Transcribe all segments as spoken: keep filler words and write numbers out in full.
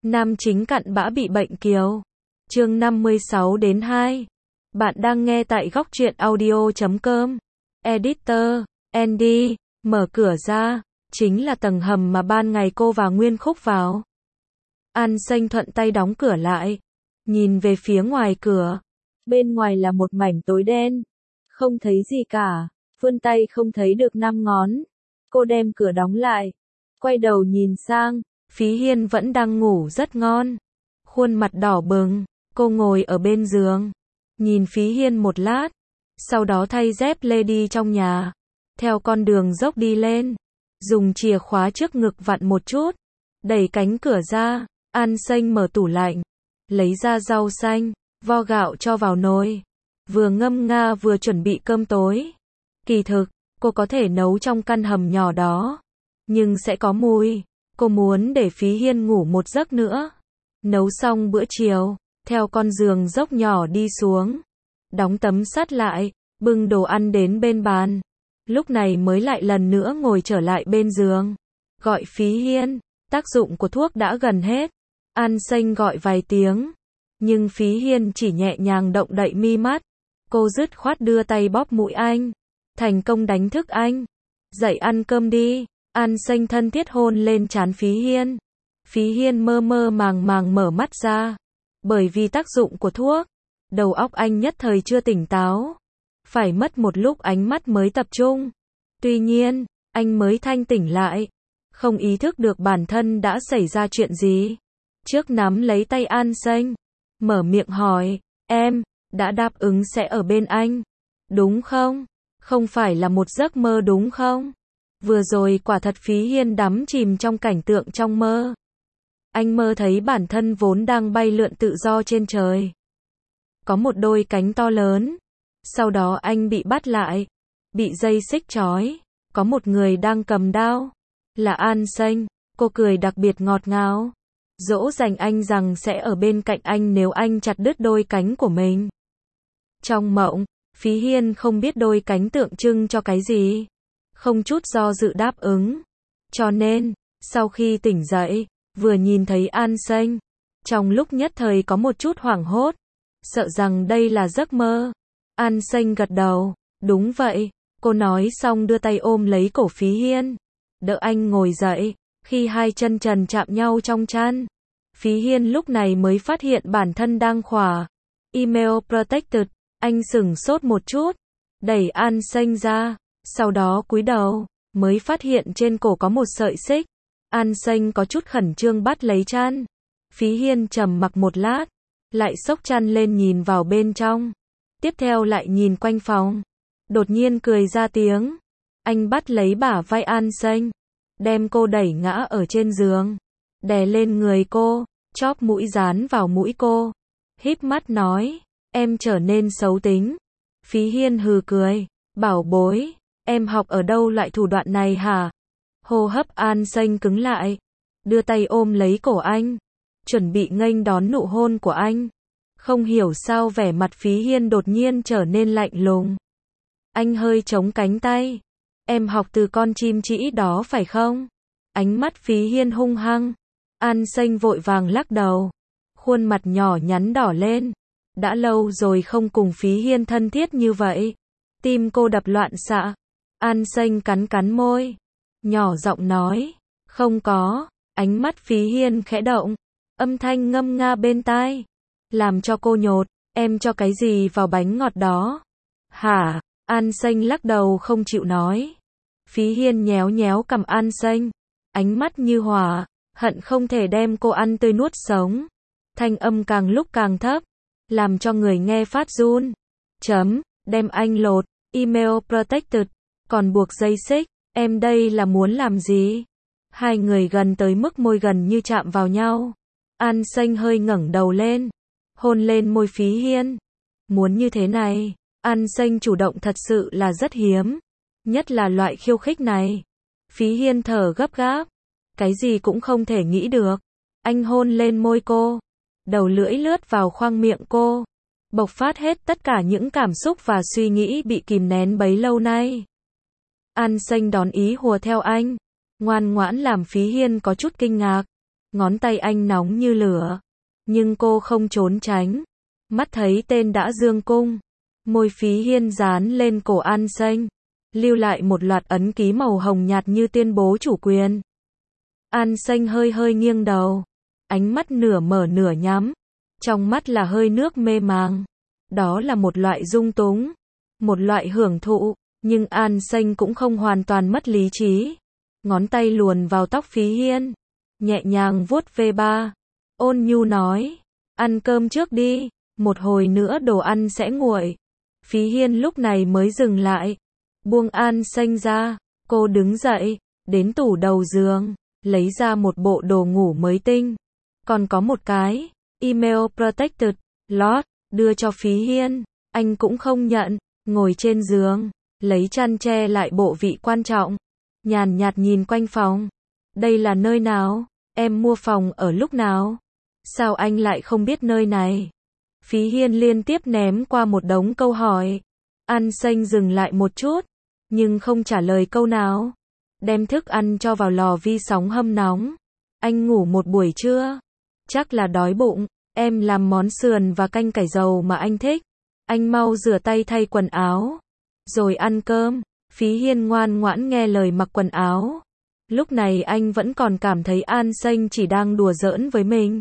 Nam chính cặn bã bị bệnh kiều. Chương năm mươi sáu đến hai. Bạn đang nghe tại góc truyện audio chấm com. Editor, Andy, mở cửa ra, chính là tầng hầm mà ban ngày cô và Nguyên Khúc vào. An Xanh thuận tay đóng cửa lại, nhìn về phía ngoài cửa. Bên ngoài là một mảnh tối đen, không thấy gì cả, vươn tay không thấy được năm ngón. Cô đem cửa đóng lại, quay đầu nhìn sang, Phí Hiên vẫn đang ngủ rất ngon. Khuôn mặt đỏ bừng, cô ngồi ở bên giường, nhìn Phí Hiên một lát, sau đó thay dép lê đi trong nhà, theo con đường dốc đi lên, dùng chìa khóa trước ngực vặn một chút, đẩy cánh cửa ra. An Xanh mở tủ lạnh, lấy ra rau xanh, vo gạo cho vào nồi, vừa ngâm nga vừa chuẩn bị cơm tối. Kỳ thực, cô có thể nấu trong căn hầm nhỏ đó, nhưng sẽ có mùi. Cô muốn để Phí Hiên ngủ một giấc nữa. Nấu xong bữa chiều, theo con giường dốc nhỏ đi xuống, đóng tấm sắt lại, bưng đồ ăn đến bên bàn. Lúc này mới lại lần nữa ngồi trở lại bên giường, gọi Phí Hiên. Tác dụng của thuốc đã gần hết. An Xanh gọi vài tiếng, nhưng Phí Hiên chỉ nhẹ nhàng động đậy mi mắt. Cô dứt khoát đưa tay bóp mũi anh, thành công đánh thức anh. Dậy ăn cơm đi. An Xanh thân thiết hôn lên trán Phí Hiên. Phí Hiên mơ mơ màng màng mở mắt ra. Bởi vì tác dụng của thuốc, đầu óc anh nhất thời chưa tỉnh táo. Phải mất một lúc ánh mắt mới tập trung. Tuy nhiên, anh mới thanh tỉnh lại, không ý thức được bản thân đã xảy ra chuyện gì. Trước nắm lấy tay An Xanh, mở miệng hỏi, em, đã đáp ứng sẽ ở bên anh, đúng không? Không phải là một giấc mơ đúng không? Vừa rồi quả thật Phí Hiên đắm chìm trong cảnh tượng trong mơ. Anh mơ thấy bản thân vốn đang bay lượn tự do trên trời, có một đôi cánh to lớn. Sau đó anh bị bắt lại, bị dây xích trói, có một người đang cầm đao, là An Xanh. Cô cười đặc biệt ngọt ngào, dỗ dành anh rằng sẽ ở bên cạnh anh nếu anh chặt đứt đôi cánh của mình. Trong mộng, Phí Hiên không biết đôi cánh tượng trưng cho cái gì, không chút do dự đáp ứng. Cho nên, sau khi tỉnh dậy, vừa nhìn thấy An Xanh, trong lúc nhất thời có một chút hoảng hốt, sợ rằng đây là giấc mơ. An Xanh gật đầu, đúng vậy. Cô nói xong đưa tay ôm lấy cổ Phí Hiên, đỡ anh ngồi dậy. Khi hai chân trần chạm nhau trong chăn, Phí Hiên lúc này mới phát hiện bản thân đang khỏa email protected. Anh sửng sốt một chút, đẩy An Xanh ra, sau đó cúi đầu, mới phát hiện trên cổ có một sợi xích. An Xanh có chút khẩn trương bắt lấy chăn. Phí Hiên trầm mặc một lát, lại xốc chăn lên nhìn vào bên trong, tiếp theo lại nhìn quanh phòng, đột nhiên cười ra tiếng. Anh bắt lấy bả vai An Xanh, đem cô đẩy ngã ở trên giường, đè lên người cô, chóp mũi dán vào mũi cô, híp mắt nói, em trở nên xấu tính. Phí Hiên hừ cười, bảo bối, em học ở đâu loại thủ đoạn này hả? Hô hấp An Xanh cứng lại, đưa tay ôm lấy cổ anh, chuẩn bị nghênh đón nụ hôn của anh. Không hiểu sao vẻ mặt Phí Hiên đột nhiên trở nên lạnh lùng. Anh hơi chống cánh tay. Em học từ con chim trĩ đó phải không? Ánh mắt Phí Hiên hung hăng. An Xanh vội vàng lắc đầu, khuôn mặt nhỏ nhắn đỏ lên. Đã lâu rồi không cùng Phí Hiên thân thiết như vậy. Tim cô đập loạn xạ. An Xanh cắn cắn môi, nhỏ giọng nói, không có. Ánh mắt Phí Hiên khẽ động, âm thanh ngâm nga bên tai, làm cho cô nhột. Em cho cái gì vào bánh ngọt đó? Hả? An Xanh lắc đầu không chịu nói. Phí Hiên nhéo nhéo cằm An Xanh, ánh mắt như hỏa, hận không thể đem cô ăn tươi nuốt sống. Thanh âm càng lúc càng thấp, làm cho người nghe phát run. Chấm, đem anh lột email protected, còn buộc dây xích, em đây là muốn làm gì? Hai người gần tới mức môi gần như chạm vào nhau. An Xanh hơi ngẩng đầu lên, hôn lên môi Phí Hiên. Muốn như thế này, An Xanh chủ động thật sự là rất hiếm, nhất là loại khiêu khích này. Phí Hiên thở gấp gáp, cái gì cũng không thể nghĩ được. Anh hôn lên môi cô, đầu lưỡi lướt vào khoang miệng cô, bộc phát hết tất cả những cảm xúc và suy nghĩ bị kìm nén bấy lâu nay. An Xanh đón ý hùa theo anh, ngoan ngoãn làm Phí Hiên có chút kinh ngạc. Ngón tay anh nóng như lửa. Nhưng cô không trốn tránh. Mắt thấy tên đã dương cung. Môi Phí Hiên dán lên cổ An Xanh. Lưu lại một loạt ấn ký màu hồng nhạt như tuyên bố chủ quyền. An Xanh hơi hơi nghiêng đầu. Ánh mắt nửa mở nửa nhắm. Trong mắt là hơi nước mê màng. Đó là một loại dung túng. Một loại hưởng thụ. Nhưng An Xanh cũng không hoàn toàn mất lý trí. Ngón tay luồn vào tóc Phí Hiên. Nhẹ nhàng vuốt ve ba. Ôn nhu nói. Ăn cơm trước đi. Một hồi nữa đồ ăn sẽ nguội. Phí Hiên lúc này mới dừng lại. Buông An Xanh ra. Cô đứng dậy. Đến tủ đầu giường. Lấy ra một bộ đồ ngủ mới tinh. Còn có một cái. Email protected. Lot. Đưa cho Phí Hiên. Anh cũng không nhận. Ngồi trên giường. Lấy chăn che lại bộ vị quan trọng. Nhàn nhạt nhìn quanh phòng. Đây là nơi nào? Em mua phòng ở lúc nào? Sao anh lại không biết nơi này? Phí Hiên liên tiếp ném qua một đống câu hỏi. An Xanh dừng lại một chút. Nhưng không trả lời câu nào. Đem thức ăn cho vào lò vi sóng hâm nóng. Anh ngủ một buổi trưa. Chắc là đói bụng. Em làm món sườn và canh cải dầu mà anh thích. Anh mau rửa tay thay quần áo. Rồi ăn cơm. Phí Hiên ngoan ngoãn nghe lời mặc quần áo. Lúc này anh vẫn còn cảm thấy An Xanh chỉ đang đùa giỡn với mình.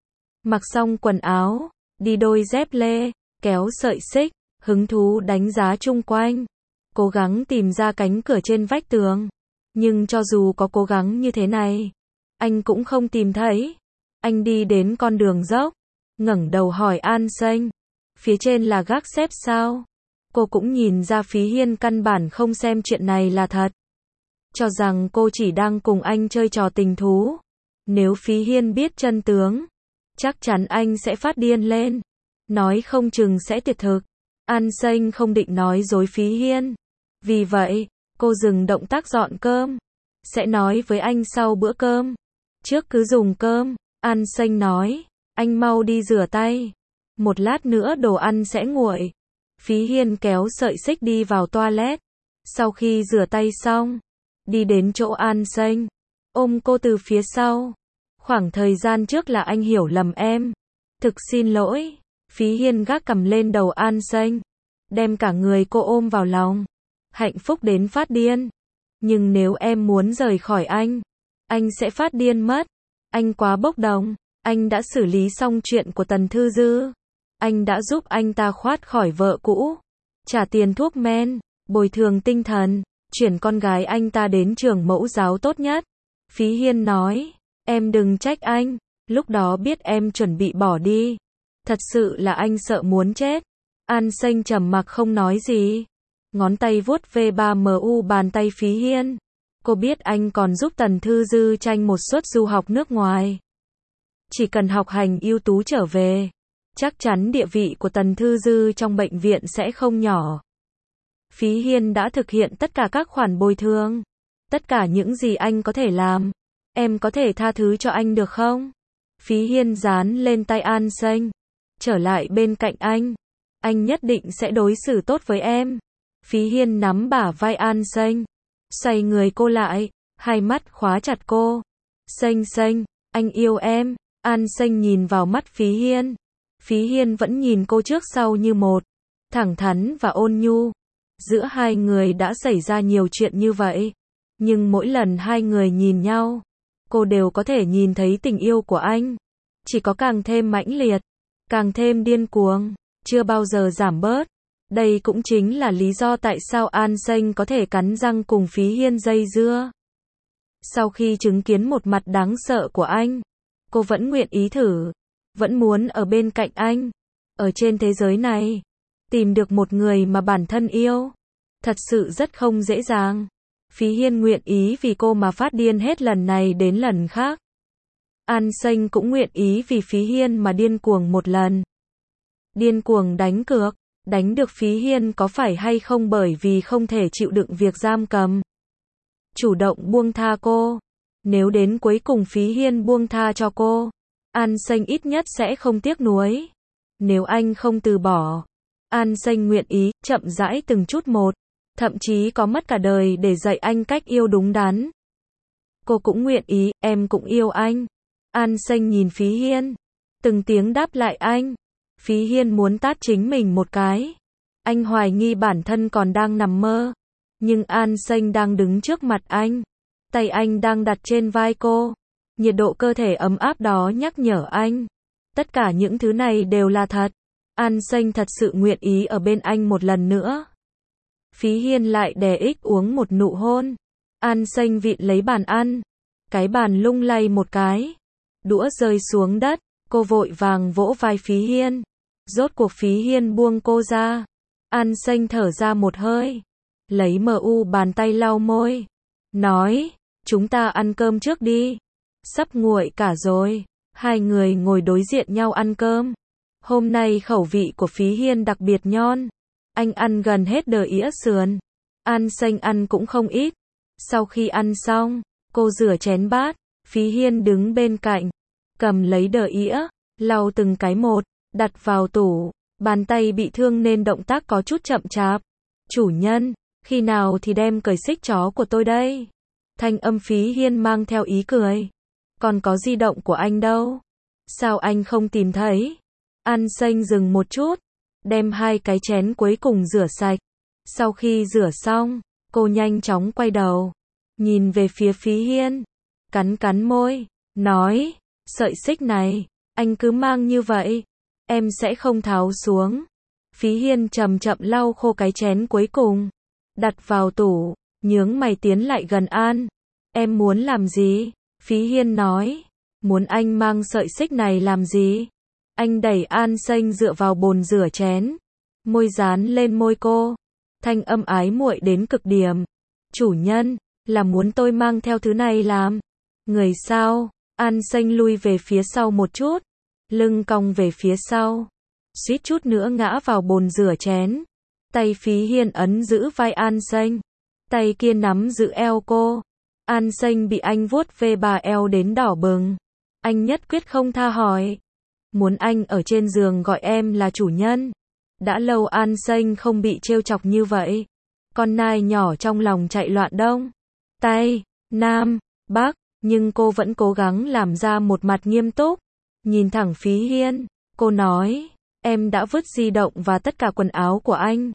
Mặc xong quần áo, đi đôi dép lê, kéo sợi xích, hứng thú đánh giá chung quanh. Cố gắng tìm ra cánh cửa trên vách tường. Nhưng cho dù có cố gắng như thế này, anh cũng không tìm thấy. Anh đi đến con đường dốc, ngẩng đầu hỏi An Xanh. Phía trên là gác xếp sao? Cô cũng nhìn ra Phí Hiên căn bản không xem chuyện này là thật. Cho rằng cô chỉ đang cùng anh chơi trò tình thú. Nếu Phí Hiên biết chân tướng, chắc chắn anh sẽ phát điên lên. Nói không chừng sẽ tuyệt thực. An Xanh không định nói dối Phí Hiên. Vì vậy, cô dừng động tác dọn cơm. Sẽ nói với anh sau bữa cơm. Trước cứ dùng cơm. An Xanh nói. Anh mau đi rửa tay. Một lát nữa đồ ăn sẽ nguội. Phí Hiên kéo sợi xích đi vào toilet. Sau khi rửa tay xong, đi đến chỗ An Xanh, ôm cô từ phía sau. Khoảng thời gian trước là anh hiểu lầm em. Thực xin lỗi. Phí Hiên gác cằm lên đầu An Xanh, đem cả người cô ôm vào lòng. Hạnh phúc đến phát điên. Nhưng nếu em muốn rời khỏi anh, anh sẽ phát điên mất. Anh quá bốc đồng. Anh đã xử lý xong chuyện của Tần Thư Dư. Anh đã giúp anh ta thoát khỏi vợ cũ, trả tiền thuốc men, bồi thường tinh thần, chuyển con gái anh ta đến trường mẫu giáo tốt nhất. Phí Hiên nói, em đừng trách anh, lúc đó biết em chuẩn bị bỏ đi. Thật sự là anh sợ muốn chết. An Xanh trầm mặc không nói gì. Ngón tay vuốt ve ba mu bàn tay Phí Hiên. Cô biết anh còn giúp Tần Thư Dư tranh một suất du học nước ngoài. Chỉ cần học hành ưu tú trở về, chắc chắn địa vị của Tần Thư Dư trong bệnh viện sẽ không nhỏ. Phí Hiên đã thực hiện tất cả các khoản bồi thường. Tất cả những gì anh có thể làm. Em có thể tha thứ cho anh được không? Phí Hiên dán lên tay An Xanh. Trở lại bên cạnh anh. Anh nhất định sẽ đối xử tốt với em. Phí Hiên nắm bả vai An Xanh. Xoay người cô lại. Hai mắt khóa chặt cô. Xanh Xanh, anh yêu em. An Xanh nhìn vào mắt Phí Hiên. Phí Hiên vẫn nhìn cô trước sau như một. Thẳng thắn và ôn nhu. Giữa hai người đã xảy ra nhiều chuyện như vậy. Nhưng mỗi lần hai người nhìn nhau, cô đều có thể nhìn thấy tình yêu của anh. Chỉ có càng thêm mãnh liệt, càng thêm điên cuồng, chưa bao giờ giảm bớt. Đây cũng chính là lý do tại sao An Xanh có thể cắn răng cùng Phí Hiên dây dưa. Sau khi chứng kiến một mặt đáng sợ của anh, cô vẫn nguyện ý thử, vẫn muốn ở bên cạnh anh. Ở trên thế giới này, tìm được một người mà bản thân yêu, thật sự rất không dễ dàng. Phí Hiên nguyện ý vì cô mà phát điên hết lần này đến lần khác. An Xanh cũng nguyện ý vì Phí Hiên mà điên cuồng một lần. Điên cuồng đánh cược, đánh được Phí Hiên có phải hay không bởi vì không thể chịu đựng việc giam cầm. Chủ động buông tha cô. Nếu đến cuối cùng Phí Hiên buông tha cho cô, An Xanh ít nhất sẽ không tiếc nuối. Nếu anh không từ bỏ, An Xanh nguyện ý, chậm rãi từng chút một, thậm chí có mất cả đời để dạy anh cách yêu đúng đắn. Cô cũng nguyện ý, em cũng yêu anh. An Xanh nhìn Phí Hiên, từng tiếng đáp lại anh. Phí Hiên muốn tát chính mình một cái. Anh hoài nghi bản thân còn đang nằm mơ. Nhưng An Xanh đang đứng trước mặt anh. Tay anh đang đặt trên vai cô. Nhiệt độ cơ thể ấm áp đó nhắc nhở anh. Tất cả những thứ này đều là thật. An Xanh thật sự nguyện ý ở bên anh một lần nữa. Phí Hiên lại đè ích uống một nụ hôn. An Xanh vịn lấy bàn ăn. Cái bàn lung lay một cái. Đũa rơi xuống đất. Cô vội vàng vỗ vai Phí Hiên. Rốt cuộc Phí Hiên buông cô ra. An Xanh thở ra một hơi. Lấy mờ u bàn tay lau môi. Nói, chúng ta ăn cơm trước đi. Sắp nguội cả rồi. Hai người ngồi đối diện nhau ăn cơm. Hôm nay khẩu vị của Phí Hiên đặc biệt ngon. Anh ăn gần hết đờ ĩa sườn. An Xanh ăn cũng không ít. Sau khi ăn xong, cô rửa chén bát. Phí Hiên đứng bên cạnh. Cầm lấy đờ ĩa, lau từng cái một, đặt vào tủ. Bàn tay bị thương nên động tác có chút chậm chạp. Chủ nhân, khi nào thì đem cởi xích chó của tôi đây? Thanh âm Phí Hiên mang theo ý cười. Còn có di động của anh đâu? Sao anh không tìm thấy? An Xanh dừng một chút, đem hai cái chén cuối cùng rửa sạch. Sau khi rửa xong, cô nhanh chóng quay đầu, nhìn về phía Phí Hiên, cắn cắn môi, nói, sợi xích này, anh cứ mang như vậy, em sẽ không tháo xuống. Phí Hiên chậm chậm lau khô cái chén cuối cùng, đặt vào tủ, nhướng mày tiến lại gần An. Em muốn làm gì? Phí Hiên nói, muốn anh mang sợi xích này làm gì? Anh đẩy An Xanh dựa vào bồn rửa chén, môi dán lên môi cô, thanh âm ái muội đến cực điểm. Chủ nhân, là muốn tôi mang theo thứ này làm? Người sao? An Xanh lui về phía sau một chút, lưng cong về phía sau, suýt chút nữa ngã vào bồn rửa chén. Tay Phí Hiên ấn giữ vai An Xanh, tay kia nắm giữ eo cô. An Xanh bị anh vuốt ve bà eo đến đỏ bừng. Anh nhất quyết không tha hỏi. Muốn anh ở trên giường gọi em là chủ nhân. Đã lâu An Xanh không bị trêu chọc như vậy. Con nai nhỏ trong lòng chạy loạn đông, tây, nam, bắc, nhưng cô vẫn cố gắng làm ra một mặt nghiêm túc. Nhìn thẳng Phí Hiên, cô nói, em đã vứt di động và tất cả quần áo của anh.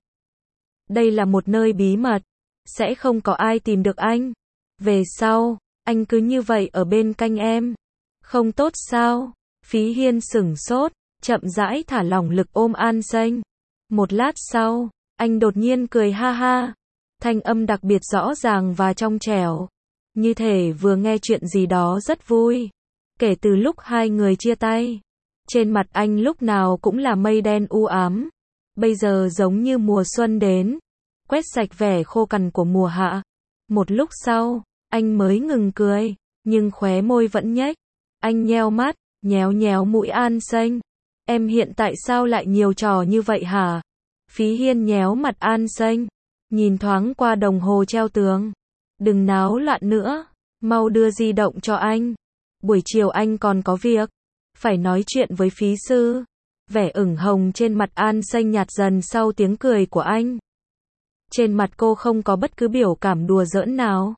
Đây là một nơi bí mật, sẽ không có ai tìm được anh. Về sau, anh cứ như vậy ở bên cạnh em. Không tốt sao? Phí Hiên sửng sốt, chậm rãi thả lỏng lực ôm An Xanh. Một lát sau, anh đột nhiên cười ha ha. Thanh âm đặc biệt rõ ràng và trong trẻo. Như thể vừa nghe chuyện gì đó rất vui. Kể từ lúc hai người chia tay, trên mặt anh lúc nào cũng là mây đen u ám. Bây giờ giống như mùa xuân đến, quét sạch vẻ khô cằn của mùa hạ. Một lúc sau, anh mới ngừng cười, nhưng khóe môi vẫn nhếch. Anh nheo mắt, nhéo nhéo mũi An Xanh. Em hiện tại sao lại nhiều trò như vậy hả? Phí Hiên nhéo mặt An Xanh, nhìn thoáng qua đồng hồ treo tường. Đừng náo loạn nữa, mau đưa di động cho anh. Buổi chiều anh còn có việc, phải nói chuyện với Phí sư. Vẻ ửng hồng trên mặt An Xanh nhạt dần sau tiếng cười của anh. Trên mặt cô không có bất cứ biểu cảm đùa giỡn nào.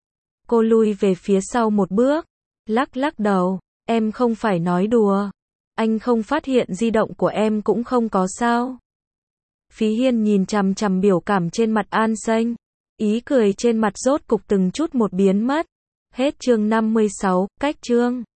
Cô lui về phía sau một bước, lắc lắc đầu, em không phải nói đùa. Anh không phát hiện di động của em cũng không có sao? Phí Hiên nhìn chằm chằm biểu cảm trên mặt An Xanh, ý cười trên mặt rốt cục từng chút một biến mất. Hết chương năm mươi sáu, cách chương.